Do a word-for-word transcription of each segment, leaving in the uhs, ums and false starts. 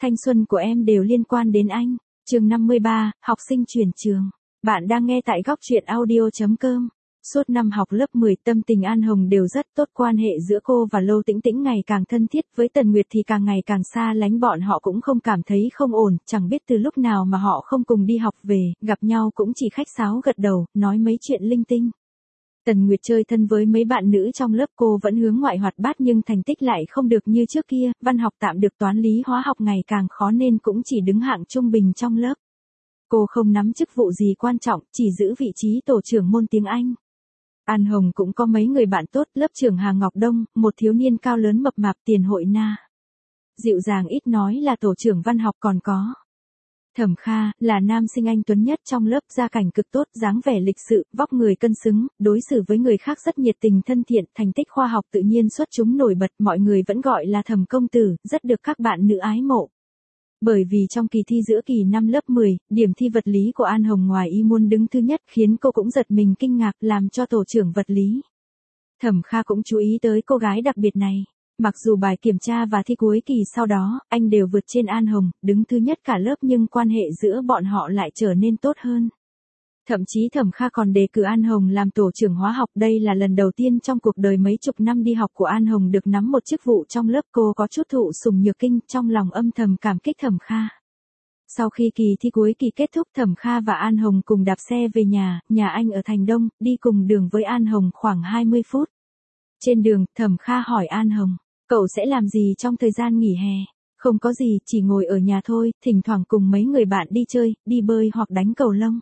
thanh xuân của em đều liên quan đến anh. Chương năm mươi ba, học sinh chuyển trường. Bạn đang nghe tại góc truyện audio chấm com. Suốt năm học lớp mười, tâm tình An Hồng đều rất tốt, quan hệ giữa cô và Lô Tĩnh Tĩnh ngày càng thân thiết, với Tần Nguyệt thì càng ngày càng xa lánh, bọn họ cũng không cảm thấy không ổn, chẳng biết từ lúc nào mà họ không cùng đi học về, gặp nhau cũng chỉ khách sáo gật đầu, nói mấy chuyện linh tinh. Tần Nguyệt chơi thân với mấy bạn nữ trong lớp, cô vẫn hướng ngoại hoạt bát nhưng thành tích lại không được như trước kia, văn học tạm được, toán lý hóa học ngày càng khó nên cũng chỉ đứng hạng trung bình trong lớp. Cô không nắm chức vụ gì quan trọng, chỉ giữ vị trí tổ trưởng môn tiếng Anh. An Hồng cũng có mấy người bạn tốt, lớp trưởng Hà Ngọc Đông, một thiếu niên cao lớn mập mạp tiền hội na. Dịu dàng ít nói là tổ trưởng văn học, còn có Thẩm Kha, là nam sinh anh tuấn nhất trong lớp, gia cảnh cực tốt, dáng vẻ lịch sự, vóc người cân xứng, đối xử với người khác rất nhiệt tình thân thiện, thành tích khoa học tự nhiên xuất chúng nổi bật, mọi người vẫn gọi là Thẩm công tử, rất được các bạn nữ ái mộ. Bởi vì trong kỳ thi giữa kỳ năm lớp mười, điểm thi vật lý của An Hồng ngoài ý muốn đứng thứ nhất, khiến cô cũng giật mình kinh ngạc, làm cho tổ trưởng vật lý Thẩm Kha cũng chú ý tới cô gái đặc biệt này. Mặc dù bài kiểm tra và thi cuối kỳ sau đó, anh đều vượt trên An Hồng, đứng thứ nhất cả lớp, nhưng quan hệ giữa bọn họ lại trở nên tốt hơn. Thậm chí Thẩm Kha còn đề cử An Hồng làm tổ trưởng hóa học, đây là lần đầu tiên trong cuộc đời mấy chục năm đi học của An Hồng được nắm một chức vụ trong lớp, cô có chút thụ sủng nhược kinh, trong lòng âm thầm cảm kích Thẩm Kha. Sau khi kỳ thi cuối kỳ kết thúc, Thẩm Kha và An Hồng cùng đạp xe về nhà, nhà anh ở Thành Đông, đi cùng đường với An Hồng khoảng hai mươi phút. Trên đường, Thẩm Kha hỏi An Hồng, cậu sẽ làm gì trong thời gian nghỉ hè? Không có gì, chỉ ngồi ở nhà thôi, thỉnh thoảng cùng mấy người bạn đi chơi, đi bơi hoặc đánh cầu lông.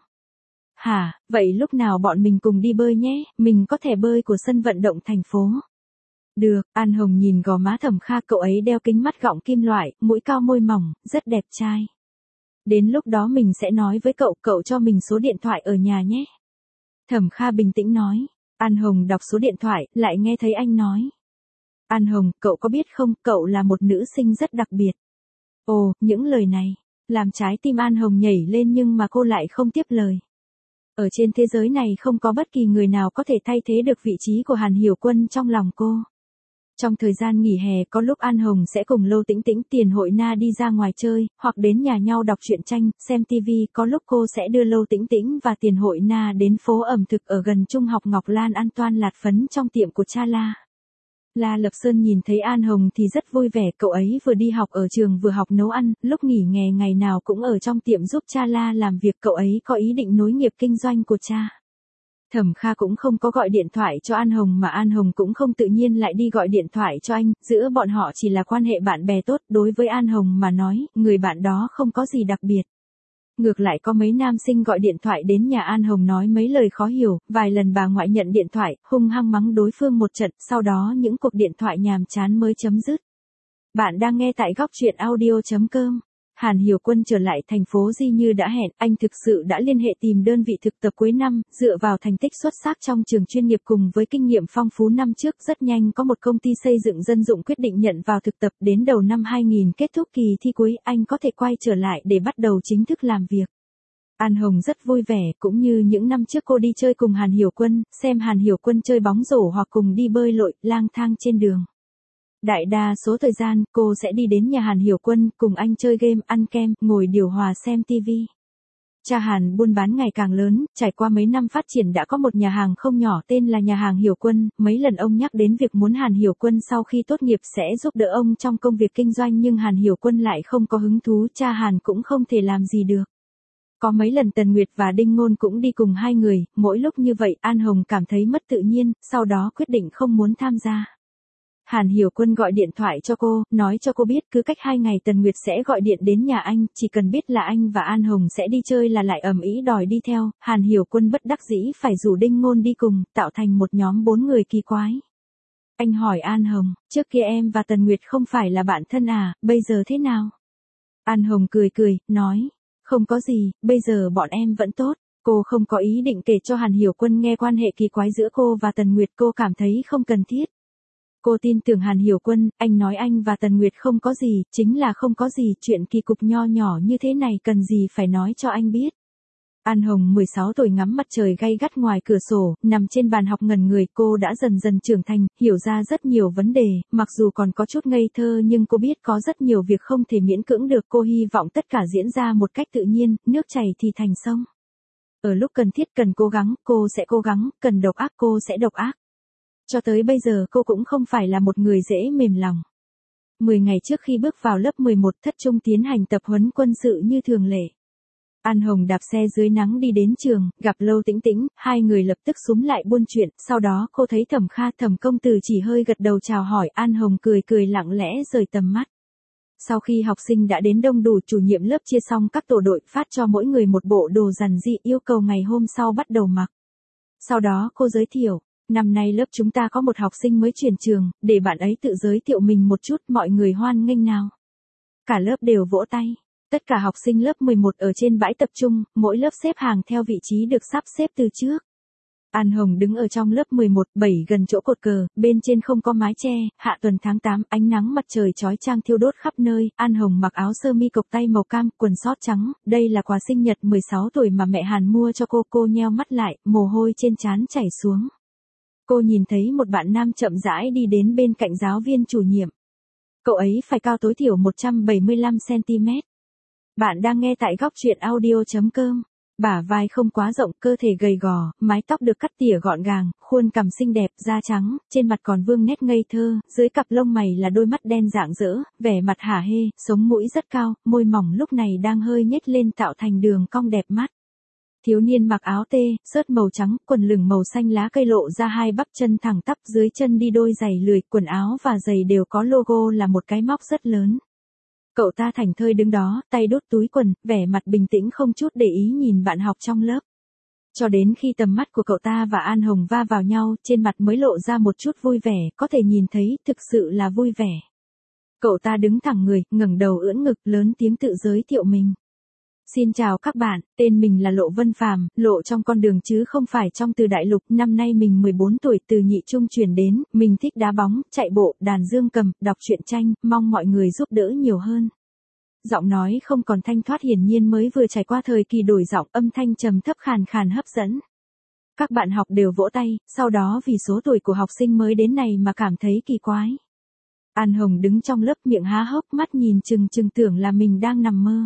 Hả, vậy lúc nào bọn mình cùng đi bơi nhé, mình có thẻ bơi của sân vận động thành phố. Được, An Hồng nhìn gò má Thẩm Kha, cậu ấy đeo kính mắt gọng kim loại, mũi cao môi mỏng, rất đẹp trai. Đến lúc đó mình sẽ nói với cậu, cậu cho mình số điện thoại ở nhà nhé. Thẩm Kha bình tĩnh nói. An Hồng đọc số điện thoại, lại nghe thấy anh nói. An Hồng, cậu có biết không, cậu là một nữ sinh rất đặc biệt. Ồ, những lời này làm trái tim An Hồng nhảy lên, nhưng mà cô lại không tiếp lời. Ở trên thế giới này không có bất kỳ người nào có thể thay thế được vị trí của Hàn Hiểu Quân trong lòng cô. Trong thời gian nghỉ hè, có lúc An Hồng sẽ cùng Lô Tĩnh Tĩnh, tiền hội na đi ra ngoài chơi, hoặc đến nhà nhau đọc truyện tranh, xem tivi, có lúc cô sẽ đưa Lô Tĩnh Tĩnh và tiền hội na đến phố ẩm thực ở gần trung học Ngọc Lan ăn toan lạt phấn trong tiệm của cha La. La Lập Sơn nhìn thấy An Hồng thì rất vui vẻ, cậu ấy vừa đi học ở trường vừa học nấu ăn, lúc nghỉ hè ngày nào cũng ở trong tiệm giúp cha La làm việc, cậu ấy có ý định nối nghiệp kinh doanh của cha. Thẩm Kha cũng không có gọi điện thoại cho An Hồng, mà An Hồng cũng không tự nhiên lại đi gọi điện thoại cho anh, giữa bọn họ chỉ là quan hệ bạn bè tốt, đối với An Hồng mà nói, người bạn đó không có gì đặc biệt. Ngược lại có mấy nam sinh gọi điện thoại đến nhà An Hồng nói mấy lời khó hiểu, vài lần bà ngoại nhận điện thoại, hung hăng mắng đối phương một trận, sau đó những cuộc điện thoại nhàm chán mới chấm dứt. Bạn đang nghe tại góc truyện audio chấm com. Hàn Hiểu Quân trở lại thành phố Di như đã hẹn, anh thực sự đã liên hệ tìm đơn vị thực tập cuối năm, dựa vào thành tích xuất sắc trong trường chuyên nghiệp cùng với kinh nghiệm phong phú năm trước, rất nhanh có một công ty xây dựng dân dụng quyết định nhận vào thực tập, đến đầu năm hai nghìn kết thúc kỳ thi cuối, anh có thể quay trở lại để bắt đầu chính thức làm việc. An Hồng rất vui vẻ, cũng như những năm trước cô đi chơi cùng Hàn Hiểu Quân, xem Hàn Hiểu Quân chơi bóng rổ hoặc cùng đi bơi lội, lang thang trên đường. Đại đa số thời gian, cô sẽ đi đến nhà Hàn Hiểu Quân, cùng anh chơi game, ăn kem, ngồi điều hòa xem tivi. Cha Hàn buôn bán ngày càng lớn, trải qua mấy năm phát triển đã có một nhà hàng không nhỏ tên là nhà hàng Hiểu Quân, mấy lần ông nhắc đến việc muốn Hàn Hiểu Quân sau khi tốt nghiệp sẽ giúp đỡ ông trong công việc kinh doanh, nhưng Hàn Hiểu Quân lại không có hứng thú, cha Hàn cũng không thể làm gì được. Có mấy lần Tần Nguyệt và Đinh Ngôn cũng đi cùng hai người, mỗi lúc như vậy An Hồng cảm thấy mất tự nhiên, sau đó quyết định không muốn tham gia. Hàn Hiểu Quân gọi điện thoại cho cô, nói cho cô biết cứ cách hai ngày Tần Nguyệt sẽ gọi điện đến nhà anh, chỉ cần biết là anh và An Hồng sẽ đi chơi là lại ầm ĩ đòi đi theo. Hàn Hiểu Quân bất đắc dĩ phải rủ Đinh Ngôn đi cùng, tạo thành một nhóm bốn người kỳ quái. Anh hỏi An Hồng, trước kia em và Tần Nguyệt không phải là bạn thân à, bây giờ thế nào? An Hồng cười cười, nói, không có gì, bây giờ bọn em vẫn tốt. Cô không có ý định kể cho Hàn Hiểu Quân nghe quan hệ kỳ quái giữa cô và Tần Nguyệt, cô cảm thấy không cần thiết. Cô tin tưởng Hàn Hiểu Quân, anh nói anh và Tần Nguyệt không có gì, chính là không có gì, chuyện kỳ cục nho nhỏ như thế này cần gì phải nói cho anh biết. An Hồng mười sáu tuổi ngắm mặt trời gay gắt ngoài cửa sổ, nằm trên bàn học ngẩn người, cô đã dần dần trưởng thành, hiểu ra rất nhiều vấn đề, mặc dù còn có chút ngây thơ nhưng cô biết có rất nhiều việc không thể miễn cưỡng được, cô hy vọng tất cả diễn ra một cách tự nhiên, nước chảy thì thành sông. Ở lúc cần thiết cần cố gắng, cô sẽ cố gắng, cần độc ác cô sẽ độc ác. Cho tới bây giờ cô cũng không phải là một người dễ mềm lòng. mười ngày trước khi bước vào lớp mười một, Thất Trung tiến hành tập huấn quân sự như thường lệ. An Hồng đạp xe dưới nắng đi đến trường, gặp Lâu Tĩnh Tĩnh, hai người lập tức xúm lại buôn chuyện, sau đó cô thấy Thẩm Kha, Thẩm công tử chỉ hơi gật đầu chào hỏi, An Hồng cười cười lặng lẽ rời tầm mắt. Sau khi học sinh đã đến đông đủ, chủ nhiệm lớp chia xong các tổ đội, phát cho mỗi người một bộ đồ giản dị, yêu cầu ngày hôm sau bắt đầu mặc. Sau đó cô giới thiệu, năm nay lớp chúng ta có một học sinh mới chuyển trường, để bạn ấy tự giới thiệu mình một chút, mọi người hoan nghênh nào. Cả lớp đều vỗ tay. Tất cả học sinh lớp mười một ở trên bãi tập trung, mỗi lớp xếp hàng theo vị trí được sắp xếp từ trước. An Hồng đứng ở trong lớp mười một, bảy gần chỗ cột cờ, bên trên không có mái che, hạ tuần tháng tám, ánh nắng mặt trời chói chang thiêu đốt khắp nơi, An Hồng mặc áo sơ mi cộc tay màu cam, quần sót trắng, đây là quà sinh nhật mười sáu tuổi mà mẹ Hàn mua cho cô, cô nheo mắt lại, mồ hôi trên trán chảy xuống. Cô nhìn thấy một bạn nam chậm rãi đi đến bên cạnh giáo viên chủ nhiệm. Cậu ấy phải cao tối thiểu một trăm bảy mươi lăm xăng-ti-mét. Bạn đang nghe tại góc truyện audio chấm com. Bả vai không quá rộng, cơ thể gầy gò, mái tóc được cắt tỉa gọn gàng, khuôn cằm xinh đẹp, da trắng, trên mặt còn vương nét ngây thơ, dưới cặp lông mày là đôi mắt đen rạng rỡ, vẻ mặt hả hê, sống mũi rất cao, môi mỏng lúc này đang hơi nhếch lên tạo thành đường cong đẹp mắt. Thiếu niên mặc áo tê, sớt màu trắng, quần lửng màu xanh lá cây lộ ra hai bắp chân thẳng tắp, dưới chân đi đôi giày lười, quần áo và giày đều có logo là một cái móc rất lớn. Cậu ta thảnh thơi đứng đó, tay đút túi quần, vẻ mặt bình tĩnh không chút để ý nhìn bạn học trong lớp. Cho đến khi tầm mắt của cậu ta và An Hồng va vào nhau, trên mặt mới lộ ra một chút vui vẻ, có thể nhìn thấy, thực sự là vui vẻ. Cậu ta đứng thẳng người, ngẩng đầu ưỡn ngực, lớn tiếng tự giới thiệu mình. Xin chào các bạn, tên mình là Lộ Vân Phàm, Lộ trong con đường chứ không phải trong từ đại lục, năm nay mình mười bốn tuổi, từ nhị trung chuyển đến, mình thích đá bóng, chạy bộ, đàn dương cầm, đọc truyện tranh, mong mọi người giúp đỡ nhiều hơn. Giọng nói không còn thanh thoát, hiển nhiên mới vừa trải qua thời kỳ đổi giọng, âm thanh trầm thấp khàn khàn hấp dẫn. Các bạn học đều vỗ tay, sau đó vì số tuổi của học sinh mới đến này mà cảm thấy kỳ quái. An Hồng đứng trong lớp, miệng há hốc, mắt nhìn chừng chừng, tưởng là mình đang nằm mơ.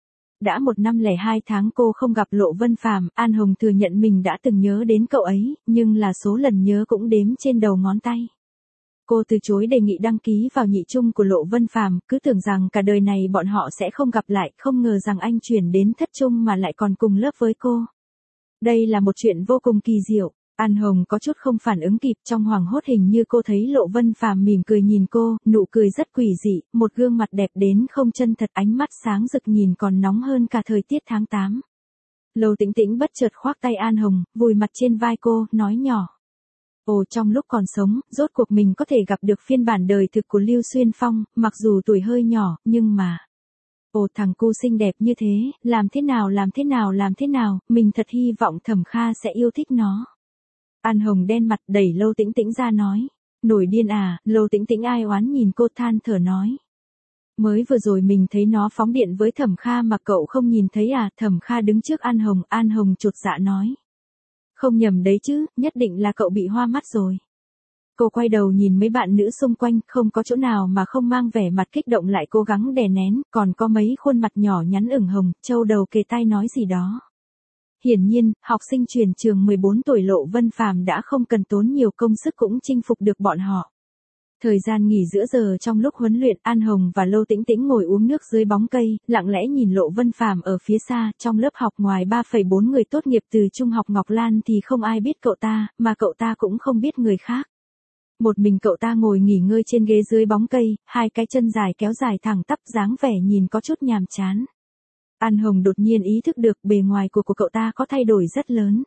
Đã một năm lẻ hai tháng cô không gặp Lộ Vân Phàm, An Hồng thừa nhận mình đã từng nhớ đến cậu ấy, nhưng là số lần nhớ cũng đếm trên đầu ngón tay. Cô từ chối đề nghị đăng ký vào nhị trung của Lộ Vân Phàm, cứ tưởng rằng cả đời này bọn họ sẽ không gặp lại, không ngờ rằng anh chuyển đến thất trung mà lại còn cùng lớp với cô. Đây là một chuyện vô cùng kỳ diệu. An Hồng có chút không phản ứng kịp, trong hoảng hốt hình như cô thấy Lộ Vân Phàm mỉm cười nhìn cô, nụ cười rất quỷ dị, một gương mặt đẹp đến không chân thật, ánh mắt sáng rực nhìn còn nóng hơn cả thời tiết tháng tám. Lâu Tĩnh Tĩnh bất chợt khoác tay An Hồng, vùi mặt trên vai cô, nói nhỏ. Ồ, trong lúc còn sống, rốt cuộc mình có thể gặp được phiên bản đời thực của Lưu Xuyên Phong, mặc dù tuổi hơi nhỏ, nhưng mà... Ồ, thằng cu xinh đẹp như thế, làm thế nào làm thế nào làm thế nào, mình thật hy vọng Thẩm Kha sẽ yêu thích nó. An Hồng đen mặt, đẩy Lâu Tĩnh Tĩnh ra nói. Nổi điên à, Lâu Tĩnh Tĩnh ai oán nhìn cô, than thở nói. Mới vừa rồi mình thấy nó phóng điện với Thẩm Kha mà cậu không nhìn thấy à, Thẩm Kha đứng trước An Hồng, An Hồng chột dạ nói. Không nhầm đấy chứ, nhất định là cậu bị hoa mắt rồi. Cô quay đầu nhìn mấy bạn nữ xung quanh, không có chỗ nào mà không mang vẻ mặt kích động, lại cố gắng đè nén, còn có mấy khuôn mặt nhỏ nhắn ửng hồng, châu đầu kề tai nói gì đó. Hiển nhiên, học sinh chuyển trường mười bốn tuổi Lộ Vân Phàm đã không cần tốn nhiều công sức cũng chinh phục được bọn họ. Thời gian nghỉ giữa giờ trong lúc huấn luyện, An Hồng và Lâu Tĩnh Tĩnh ngồi uống nước dưới bóng cây, lặng lẽ nhìn Lộ Vân Phàm ở phía xa, trong lớp học ngoài ba phẩy bốn người tốt nghiệp từ Trung học Ngọc Lan thì không ai biết cậu ta, mà cậu ta cũng không biết người khác. Một mình cậu ta ngồi nghỉ ngơi trên ghế dưới bóng cây, hai cái chân dài kéo dài thẳng tắp, dáng vẻ nhìn có chút nhàm chán. An Hồng đột nhiên ý thức được bề ngoài của của cậu ta có thay đổi rất lớn.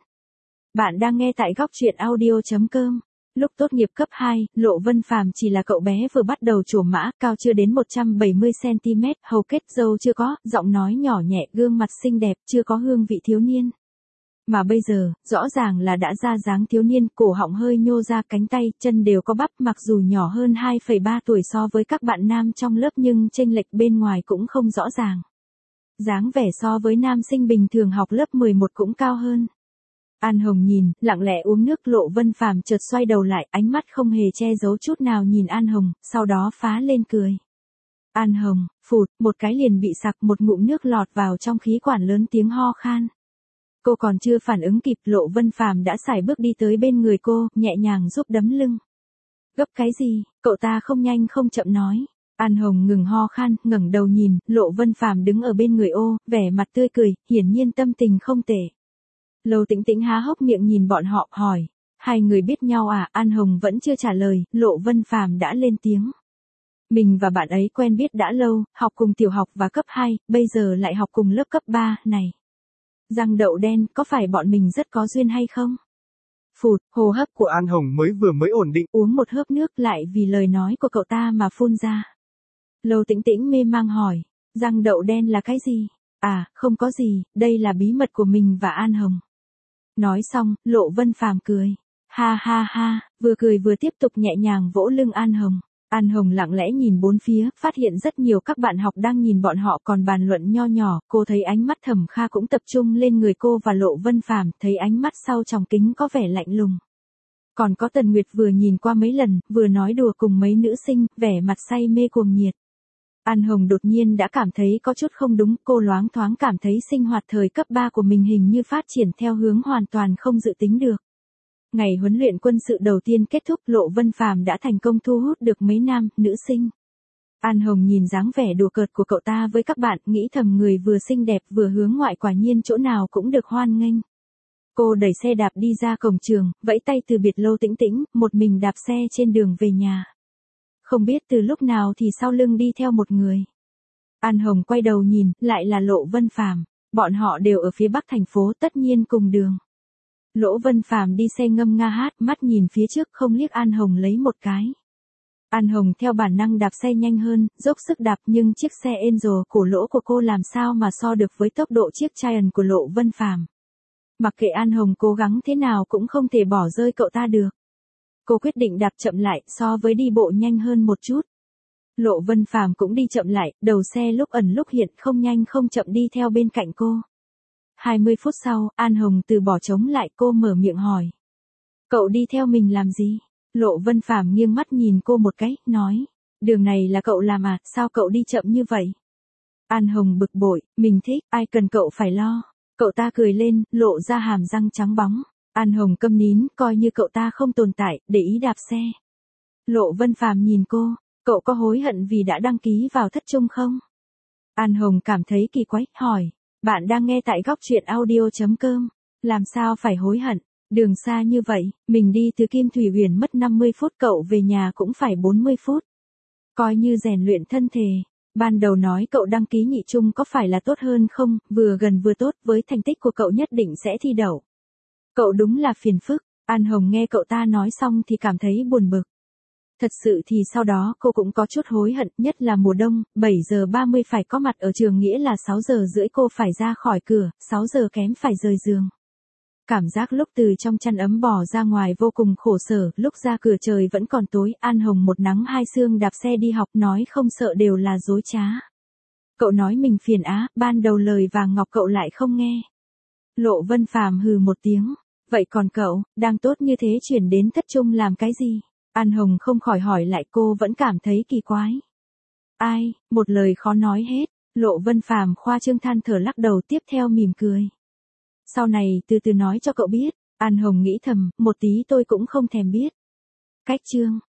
Bạn đang nghe tại góc truyện audio chấm com. Lúc tốt nghiệp cấp hai, Lộ Vân Phàm chỉ là cậu bé vừa bắt đầu trổ mã, cao chưa đến một trăm bảy mươi xăng-ti-mét, hầu kết râu chưa có, giọng nói nhỏ nhẹ, gương mặt xinh đẹp, chưa có hương vị thiếu niên. Mà bây giờ, rõ ràng là đã ra dáng thiếu niên, cổ họng hơi nhô ra, cánh tay, chân đều có bắp, mặc dù nhỏ hơn hai phẩy ba tuổi so với các bạn nam trong lớp nhưng chênh lệch bên ngoài cũng không rõ ràng. Dáng vẻ so với nam sinh bình thường học lớp mười một cũng cao hơn. An Hồng nhìn, lặng lẽ uống nước. Lộ Vân Phàm chợt xoay đầu lại, ánh mắt không hề che giấu chút nào nhìn An Hồng, sau đó phá lên cười. An Hồng, phụt, một cái liền bị sặc, một ngụm nước lọt vào trong khí quản, lớn tiếng ho khan. Cô còn chưa phản ứng kịp, Lộ Vân Phàm đã sải bước đi tới bên người cô, nhẹ nhàng giúp đấm lưng. Gấp cái gì, cậu ta không nhanh không chậm nói. An Hồng ngừng ho khan, ngẩng đầu nhìn, Lộ Vân Phàm đứng ở bên người ô, vẻ mặt tươi cười, hiển nhiên tâm tình không tệ. Lâu Tĩnh Tĩnh há hốc miệng nhìn bọn họ, hỏi, hai người biết nhau à? An Hồng vẫn chưa trả lời, Lộ Vân Phàm đã lên tiếng. Mình và bạn ấy quen biết đã lâu, học cùng tiểu học và cấp hai, bây giờ lại học cùng lớp cấp ba, này. Răng đậu đen, có phải bọn mình rất có duyên hay không? Phụt, hô hấp của An Hồng mới vừa mới ổn định. Uống một hớp nước lại vì lời nói của cậu ta mà phun ra. Lâu Tĩnh Tĩnh mê mang hỏi, răng đậu đen là cái gì? À, không có gì, đây là bí mật của mình và An Hồng. Nói xong, Lộ Vân Phàm cười. Ha ha ha, vừa cười vừa tiếp tục nhẹ nhàng vỗ lưng An Hồng. An Hồng lặng lẽ nhìn bốn phía, phát hiện rất nhiều các bạn học đang nhìn bọn họ còn bàn luận nho nhỏ, cô thấy ánh mắt Thẩm Kha cũng tập trung lên người cô và Lộ Vân Phàm, thấy ánh mắt sau tròng kính có vẻ lạnh lùng. Còn có Tần Nguyệt vừa nhìn qua mấy lần, vừa nói đùa cùng mấy nữ sinh, vẻ mặt say mê cuồng nhiệt. An Hồng đột nhiên đã cảm thấy có chút không đúng, cô loáng thoáng cảm thấy sinh hoạt thời cấp ba của mình hình như phát triển theo hướng hoàn toàn không dự tính được. Ngày huấn luyện quân sự đầu tiên kết thúc, Lộ Vân Phàm đã thành công thu hút được mấy nam, nữ sinh. An Hồng nhìn dáng vẻ đùa cợt của cậu ta với các bạn, nghĩ thầm người vừa xinh đẹp vừa hướng ngoại quả nhiên chỗ nào cũng được hoan nghênh. Cô đẩy xe đạp đi ra cổng trường, vẫy tay từ biệt Lâu Tĩnh Tĩnh, một mình đạp xe trên đường về nhà. Không biết từ lúc nào thì sau lưng đi theo một người. An Hồng quay đầu nhìn, lại là Lộ Vân Phàm. Bọn họ đều ở phía bắc thành phố, tất nhiên cùng đường. Lỗ Vân Phàm đi xe ngâm nga hát, mắt nhìn phía trước không liếc An Hồng lấy một cái. An Hồng theo bản năng đạp xe nhanh hơn, dốc sức đạp, nhưng chiếc xe Angel cổ lỗ của cô làm sao mà so được với tốc độ chiếc Giant của Lộ Vân Phàm. Mặc kệ An Hồng cố gắng thế nào cũng không thể bỏ rơi cậu ta được. Cô quyết định đạp chậm lại, so với đi bộ nhanh hơn một chút. Lộ Vân Phàm cũng đi chậm lại, đầu xe lúc ẩn lúc hiện, không nhanh không chậm đi theo bên cạnh cô. hai mươi phút sau, An Hồng từ bỏ chống lại, cô mở miệng hỏi. Cậu đi theo mình làm gì? Lộ Vân Phàm nghiêng mắt nhìn cô một cái, nói. Đường này là cậu làm à, sao cậu đi chậm như vậy? An Hồng bực bội, mình thích, ai cần cậu phải lo. Cậu ta cười lên, lộ ra hàm răng trắng bóng. An Hồng câm nín, coi như cậu ta không tồn tại, để ý đạp xe. Lộ Vân Phàm nhìn cô, cậu có hối hận vì đã đăng ký vào thất trung không? An Hồng cảm thấy kỳ quái, hỏi. Bạn đang nghe tại góc truyện audio chấm com. Làm sao phải hối hận? Đường xa như vậy, mình đi từ Kim Thủy Huyền mất năm mươi phút, cậu về nhà cũng phải bốn mươi phút. Coi như rèn luyện thân thể. Ban đầu nói cậu đăng ký nhị trung có phải là tốt hơn không, vừa gần vừa tốt, với thành tích của cậu nhất định sẽ thi đậu. Cậu đúng là phiền phức. An Hồng nghe cậu ta nói xong thì cảm thấy buồn bực. Thật sự thì sau đó cô cũng có chút hối hận, nhất là mùa đông, bảy giờ ba mươi phải có mặt ở trường nghĩa là sáu giờ rưỡi cô phải ra khỏi cửa, sáu giờ kém phải rời giường. Cảm giác lúc từ trong chăn ấm bò ra ngoài vô cùng khổ sở, lúc ra cửa trời vẫn còn tối, An Hồng một nắng hai sương đạp xe đi học, nói không sợ đều là dối trá. Cậu nói mình phiền á, ban đầu lời vàng ngọc cậu lại không nghe. Lộ Vân Phàm hừ một tiếng, vậy còn cậu, đang tốt như thế chuyển đến thất trung làm cái gì? An Hồng không khỏi hỏi lại, cô vẫn cảm thấy kỳ quái. Ai, một lời khó nói hết. Lộ Vân Phàm khoa trương than thở lắc đầu, tiếp theo mỉm cười. Sau này từ từ nói cho cậu biết. An Hồng nghĩ thầm, một tí tôi cũng không thèm biết. Cách chương